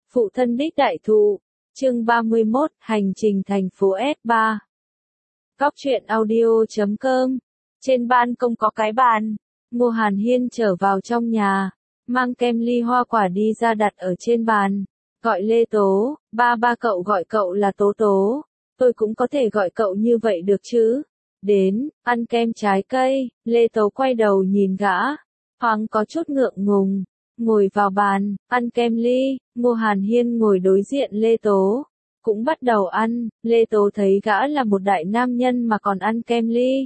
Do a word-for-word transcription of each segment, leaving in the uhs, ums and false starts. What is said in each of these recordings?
Phụ thân đích đại thụ. Chương ba mươi mốt, hành trình thành phố S ba. Góc truyện audio chấm com. Trên ban công có cái bàn. Ngô Hàn Hiên trở vào trong nhà, mang kem ly hoa quả đi ra đặt ở trên bàn. Gọi Lê Tố, ba ba cậu gọi cậu là Tố Tố. Tôi cũng có thể gọi cậu như vậy được chứ. Đến, ăn kem trái cây. Lê Tố quay đầu nhìn gã, thoáng có chút ngượng ngùng. Ngồi vào bàn, ăn kem ly. Ngô Hàn Hiên ngồi đối diện Lê Tố, cũng bắt đầu ăn. Lê Tố thấy gã là một đại nam nhân mà còn ăn kem ly,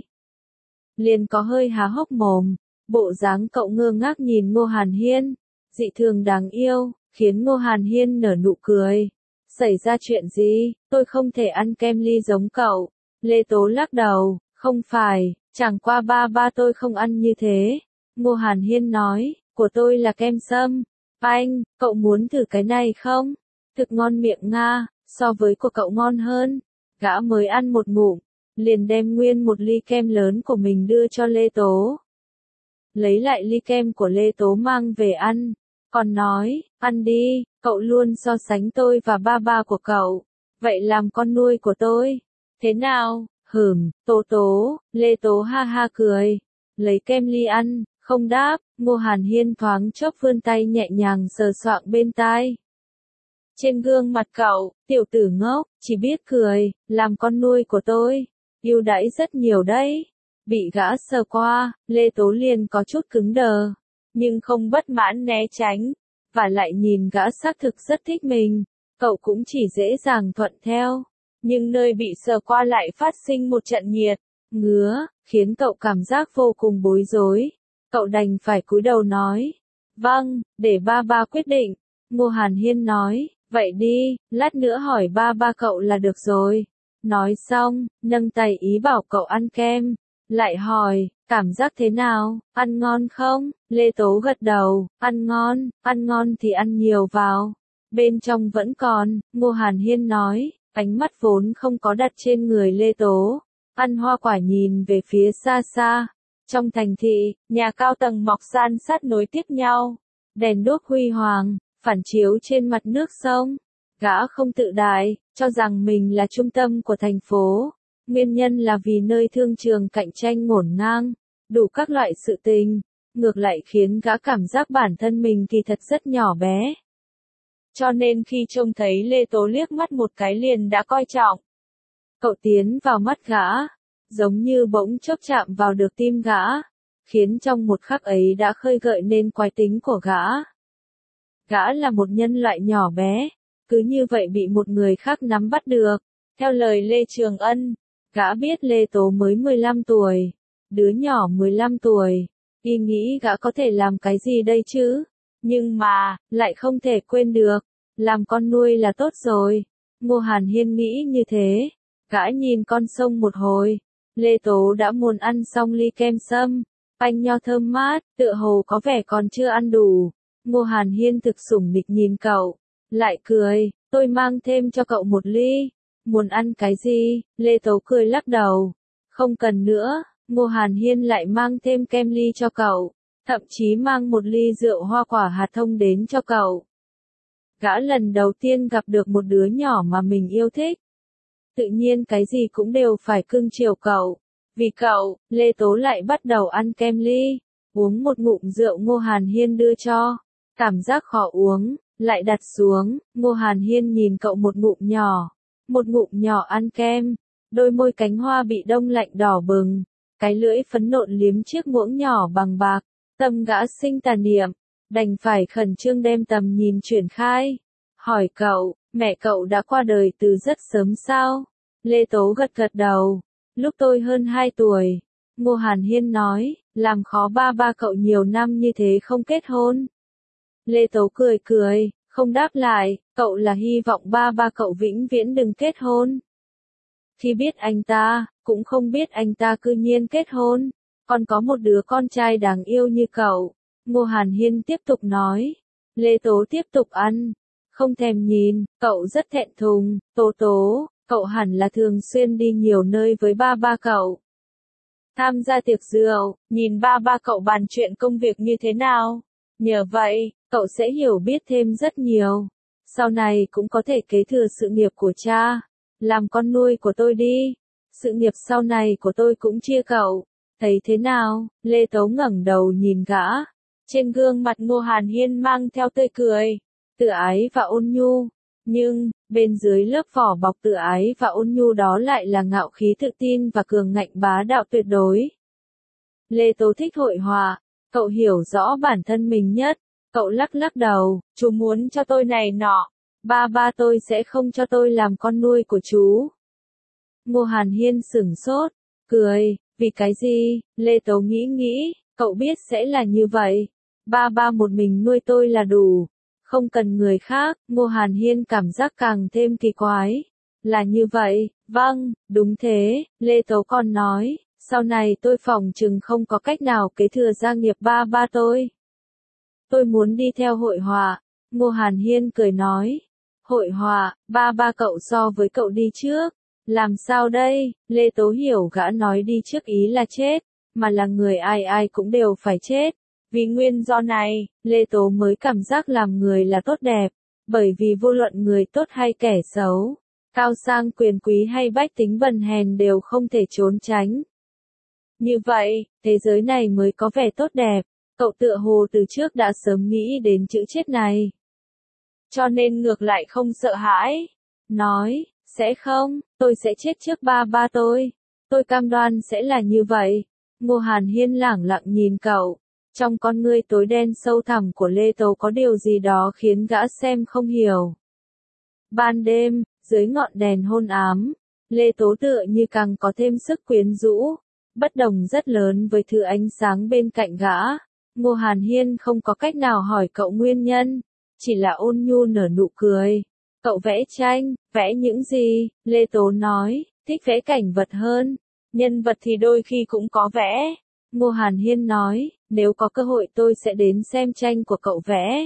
liền có hơi há hốc mồm. Bộ dáng cậu ngơ ngác nhìn Ngô Hàn Hiên, dị thường đáng yêu, khiến Ngô Hàn Hiên nở nụ cười. Xảy ra chuyện gì? Tôi không thể ăn kem ly giống cậu. Lê Tố lắc đầu, không phải, chẳng qua ba ba tôi không ăn như thế. Ngô Hàn Hiên nói, của tôi là kem sâm. Anh, cậu muốn thử cái này không? Thực ngon miệng nga, so với của cậu ngon hơn. Gã mới ăn một ngụm, liền đem nguyên một ly kem lớn của mình đưa cho Lê Tố. Lấy lại ly kem của Lê Tố mang về ăn, còn nói, ăn đi, cậu luôn so sánh tôi và ba ba của cậu. Vậy làm con nuôi của tôi. Thế nào? Hửm, Tố Tố. Lê Tố ha ha cười, lấy kem ly ăn, không đáp. Ngô Hàn Hiên thoáng chốc vươn tay nhẹ nhàng sờ soạng bên tai. Trên gương mặt cậu, tiểu tử ngốc, chỉ biết cười, làm con nuôi của tôi, ưu đãi rất nhiều đấy. Bị gã sờ qua, Lê Tố liền có chút cứng đờ, nhưng không bất mãn né tránh, và lại nhìn gã xác thực rất thích mình, cậu cũng chỉ dễ dàng thuận theo, nhưng nơi bị sờ qua lại phát sinh một trận nhiệt, ngứa, khiến cậu cảm giác vô cùng bối rối. Cậu đành phải cúi đầu nói, vâng, để ba ba quyết định. Ngô Hàn Hiên nói, vậy đi, lát nữa hỏi ba ba cậu là được rồi. Nói xong, nâng tay ý bảo cậu ăn kem. Lại hỏi, cảm giác thế nào, ăn ngon không? Lê Tố gật đầu, ăn ngon, ăn ngon thì ăn nhiều vào. Bên trong vẫn còn. Ngô Hàn Hiên nói, ánh mắt vốn không có đặt trên người Lê Tố. Ăn hoa quả nhìn về phía xa xa. Trong thành thị, nhà cao tầng mọc san sát nối tiếp nhau. Đèn đuốc huy hoàng, phản chiếu trên mặt nước sông. Gã không tự đại, cho rằng mình là trung tâm của thành phố. Nguyên nhân là vì nơi thương trường cạnh tranh ngổn ngang, đủ các loại sự tình, ngược lại khiến gã cảm giác bản thân mình kỳ thật rất nhỏ bé. Cho nên khi trông thấy Lê Tố liếc mắt một cái liền đã coi trọng. Cậu tiến vào mắt gã, giống như bỗng chốc chạm vào được tim gã, khiến trong một khắc ấy đã khơi gợi nên quái tính của gã. Gã là một nhân loại nhỏ bé, cứ như vậy bị một người khác nắm bắt được. Theo lời Lê Trường Ân, gã biết Lê Tố mới mười lăm tuổi, đứa nhỏ mười lăm tuổi, y nghĩ gã có thể làm cái gì đây chứ, nhưng mà, lại không thể quên được, làm con nuôi là tốt rồi. Ngô Hàn Hiên nghĩ như thế, gã nhìn con sông một hồi, Lê Tố đã muốn ăn xong ly kem sâm, bánh nho thơm mát, tựa hồ có vẻ còn chưa ăn đủ. Ngô Hàn Hiên thực sủng nịch nhìn cậu, lại cười, tôi mang thêm cho cậu một ly. Muốn ăn cái gì? Lê Tố cười lắc đầu. Không cần nữa. Ngô Hàn Hiên lại mang thêm kem ly cho cậu, thậm chí mang một ly rượu hoa quả hạt thông đến cho cậu. Gã lần đầu tiên gặp được một đứa nhỏ mà mình yêu thích, tự nhiên cái gì cũng đều phải cưng chiều cậu. Vì cậu, Lê Tố lại bắt đầu ăn kem ly, uống một ngụm rượu Ngô Hàn Hiên đưa cho. Cảm giác khó uống, lại đặt xuống. Ngô Hàn Hiên nhìn cậu một ngụm nhỏ, một ngụm nhỏ ăn kem, đôi môi cánh hoa bị đông lạnh đỏ bừng, cái lưỡi phấn nộn liếm chiếc muỗng nhỏ bằng bạc. Tâm gã sinh tà niệm, đành phải khẩn trương đem tầm nhìn chuyển khai. Hỏi cậu, mẹ cậu đã qua đời từ rất sớm sao? Lê Tố gật gật đầu, lúc tôi hơn hai tuổi. Ngô Hàn Hiên nói, làm khó ba ba cậu nhiều năm như thế không kết hôn. Lê Tố cười cười, không đáp lại, cậu là hy vọng ba ba cậu vĩnh viễn đừng kết hôn. Khi biết anh ta, cũng không biết anh ta cư nhiên kết hôn, còn có một đứa con trai đáng yêu như cậu. Ngô Hàn Hiên tiếp tục nói. Lê Tố tiếp tục ăn, không thèm nhìn, cậu rất thẹn thùng. Tố Tố, cậu hẳn là thường xuyên đi nhiều nơi với ba ba cậu. Tham gia tiệc rượu, nhìn ba ba cậu bàn chuyện công việc như thế nào. Nhờ vậy, cậu sẽ hiểu biết thêm rất nhiều. sau này cũng có thể kế thừa sự nghiệp của cha, làm con nuôi của tôi đi, sự nghiệp sau này của tôi cũng chia cậu, thấy thế nào? Lê Tố ngẩng đầu nhìn gã, trên gương mặt Ngô Hàn Hiên mang theo tươi cười, tự ái và ôn nhu, nhưng, bên dưới lớp vỏ bọc tự ái và ôn nhu đó lại là ngạo khí tự tin và cường ngạnh bá đạo tuyệt đối. Lê Tố thích hội họa, cậu hiểu rõ bản thân mình nhất, cậu lắc lắc đầu, chú muốn cho tôi này nọ, ba ba tôi sẽ không cho tôi làm con nuôi của chú. Ngô Hàn Hiên sửng sốt, cười, vì cái gì? Lê Tố nghĩ nghĩ, cậu biết sẽ là như vậy, ba ba một mình nuôi tôi là đủ, không cần người khác. Ngô Hàn Hiên cảm giác càng thêm kỳ quái, là như vậy, vâng, đúng thế. Lê Tố còn nói, sau này tôi phỏng chừng không có cách nào kế thừa gia nghiệp ba ba tôi. Tôi muốn đi theo hội họa. Ngô Hàn Hiên cười nói, hội họa, ba ba cậu so với cậu đi trước, làm sao đây? Lê Tố hiểu gã nói đi trước ý là chết, mà là người ai ai cũng đều phải chết. Vì nguyên do này, Lê Tố mới cảm giác làm người là tốt đẹp, bởi vì vô luận người tốt hay kẻ xấu, cao sang quyền quý hay bách tính bần hèn đều không thể trốn tránh. Như vậy, thế giới này mới có vẻ tốt đẹp, cậu tựa hồ từ trước đã sớm nghĩ đến chữ chết này. Cho nên ngược lại không sợ hãi, nói, sẽ không, tôi sẽ chết trước ba ba tôi, tôi cam đoan sẽ là như vậy. Ngô Hàn Hiên lẳng lặng nhìn cậu, trong con ngươi tối đen sâu thẳm của Lê Tố có điều gì đó khiến gã xem không hiểu. Ban đêm, dưới ngọn đèn hôn ám, Lê Tố tựa như càng có thêm sức quyến rũ, bất đồng rất lớn với thứ ánh sáng bên cạnh gã. Ngô Hàn Hiên không có cách nào hỏi cậu nguyên nhân, chỉ là ôn nhu nở nụ cười. Cậu vẽ tranh, vẽ những gì? Lê Tố nói, thích vẽ cảnh vật hơn, nhân vật thì đôi khi cũng có vẽ. Ngô Hàn Hiên nói, nếu có cơ hội tôi sẽ đến xem tranh của cậu vẽ.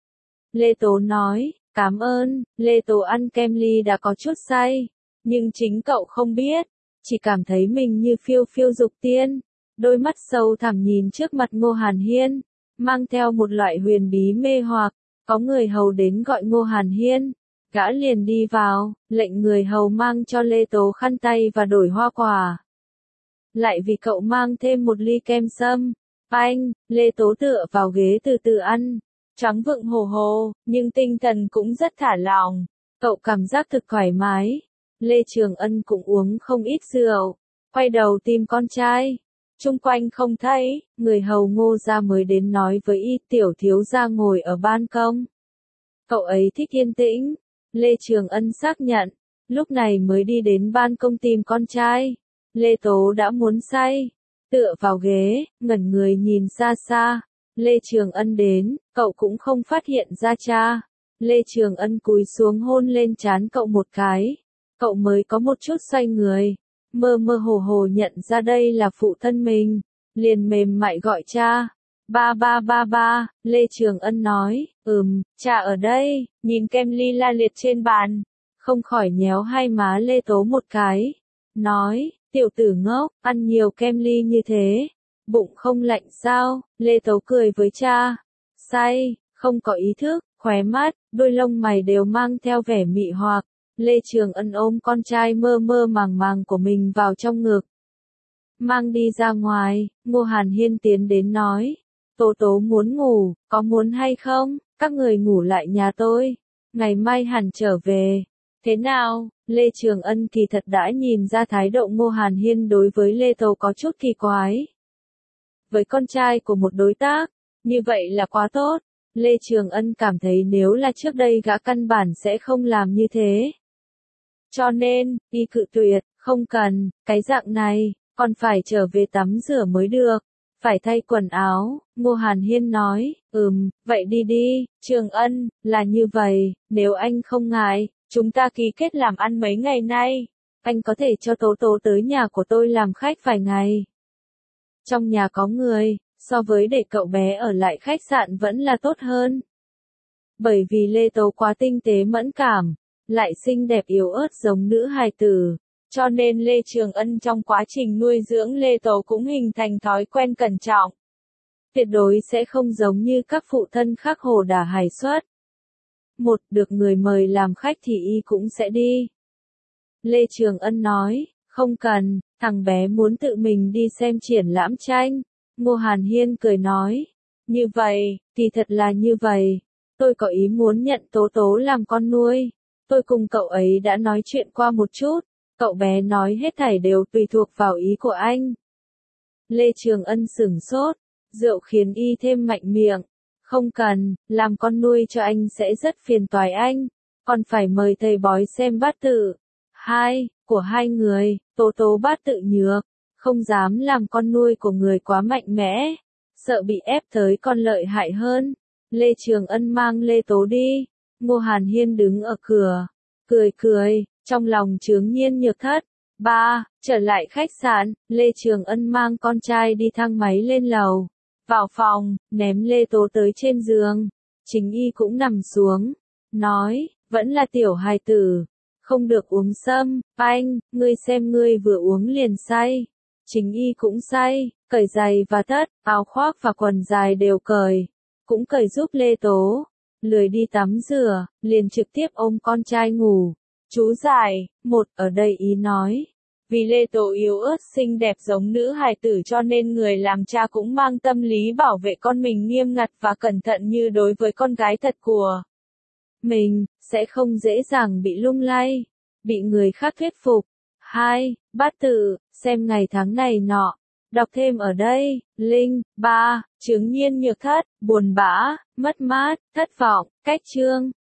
Lê Tố nói, cảm ơn. Lê Tố ăn kem ly đã có chút say, nhưng chính cậu không biết, chỉ cảm thấy mình như phiêu phiêu dục tiên. Đôi mắt sâu thẳm nhìn trước mặt Ngô Hàn Hiên, mang theo một loại huyền bí mê hoặc. Có người hầu đến gọi Ngô Hàn Hiên, gã liền đi vào, lệnh người hầu mang cho Lê Tố khăn tay và đổi hoa quả. Lại vì cậu mang thêm một ly kem sâm. Anh, Lê Tố tựa vào ghế từ từ ăn, trắng vựng hồ hồ, nhưng tinh thần cũng rất thả lỏng. Cậu cảm giác thực thoải mái. Lê Trường Ân cũng uống không ít rượu, quay đầu tìm con trai. Chung quanh không thấy, người hầu Ngô gia mới đến nói với y tiểu thiếu gia ngồi ở ban công. Cậu ấy thích yên tĩnh. Lê Trường Ân xác nhận, lúc này mới đi đến ban công tìm con trai. Lê Tố đã muốn say, tựa vào ghế, ngẩn người nhìn xa xa. Lê Trường Ân đến, cậu cũng không phát hiện ra cha. Lê Trường Ân cúi xuống hôn lên trán cậu một cái. Cậu mới có một chút xoay người, mơ mơ hồ hồ nhận ra đây là phụ thân mình, liền mềm mại gọi cha. Ba ba ba ba, Lê Trường Ân nói, ừm, cha ở đây. Nhìn kem ly la liệt trên bàn, không khỏi nhéo hai má Lê Tố một cái, nói, tiểu tử ngốc, ăn nhiều kem ly như thế, bụng không lạnh sao? Lê Tố cười với cha, say, không có ý thức, khóe mắt, đôi lông mày đều mang theo vẻ mị hoặc. Lê Trường Ân ôm con trai mơ mơ màng màng của mình vào trong ngực, mang đi ra ngoài. Ngô Hàn Hiên tiến đến nói, Tố Tố muốn ngủ, có muốn hay không? Các người ngủ lại nhà tôi, ngày mai hẳn trở về. Thế nào? Lê Trường Ân kỳ thật đã nhìn ra thái độ Ngô Hàn Hiên đối với Lê Tố có chút kỳ quái. Với con trai của một đối tác, như vậy là quá tốt. Lê Trường Ân cảm thấy nếu là trước đây gã căn bản sẽ không làm như thế. Cho nên, y cự tuyệt, không cần, cái dạng này, còn phải trở về tắm rửa mới được, phải thay quần áo. Ngô Hàn Hiên nói, ừm, vậy đi đi. Trường Ân, là như vậy, nếu anh không ngại, chúng ta ký kết làm ăn mấy ngày nay, anh có thể cho Tố Tố tới nhà của tôi làm khách vài ngày. Trong nhà có người, so với để cậu bé ở lại khách sạn vẫn là tốt hơn. Bởi vì Lê Tố quá tinh tế mẫn cảm, lại xinh đẹp yếu ớt giống nữ hài tử, cho nên Lê Trường Ân trong quá trình nuôi dưỡng Lê Tố cũng hình thành thói quen cẩn trọng. Tuyệt đối sẽ không giống như các phụ thân khác hồ đả hài suất. một, được người mời làm khách thì y cũng sẽ đi. Lê Trường Ân nói, không cần, thằng bé muốn tự mình đi xem triển lãm tranh. Ngô Hàn Hiên cười nói, như vậy, thì thật là như vậy. Tôi có ý muốn nhận Tố Tố làm con nuôi. Tôi cùng cậu ấy đã nói chuyện qua một chút. Cậu bé nói hết thảy đều tùy thuộc vào ý của anh. Lê Trường Ân sửng sốt, rượu khiến y thêm mạnh miệng. Không cần, làm con nuôi cho anh sẽ rất phiền toái anh. Còn phải mời thầy bói xem bát tự. Hai, của hai người, Tố Tố bát tự nhược. Không dám làm con nuôi của người quá mạnh mẽ. Sợ bị ép tới còn lợi hại hơn. Lê Trường Ân mang Lê Tố đi. Ngô Hàn Hiên đứng ở cửa. Cười cười, trong lòng chướng nhiên nhược thất. Ba, trở lại khách sạn, Lê Trường Ân mang con trai đi thang máy lên lầu. Vào phòng, ném Lê Tố tới trên giường. Chính y cũng nằm xuống. Nói, vẫn là tiểu hài tử. Không được uống sâm, anh, ngươi xem ngươi vừa uống liền say. Chính y cũng say, cởi giày và tất, áo khoác và quần dài đều cởi. Cũng cởi giúp Lê Tố. Lười đi tắm rửa, liền trực tiếp ôm con trai ngủ. Chú giải, một, ở đây ý nói. Vì Lê Tố yếu ớt xinh đẹp giống nữ hài tử cho nên người làm cha cũng mang tâm lý bảo vệ con mình nghiêm ngặt và cẩn thận như đối với con gái thật của mình, sẽ không dễ dàng bị lung lay, bị người khác thuyết phục. Hai, bát tự, xem ngày tháng này nọ. Đọc thêm ở đây, Linh. Ba, chứng nhiên nhược thất, buồn bã, mất mát, thất vọng, cách chương.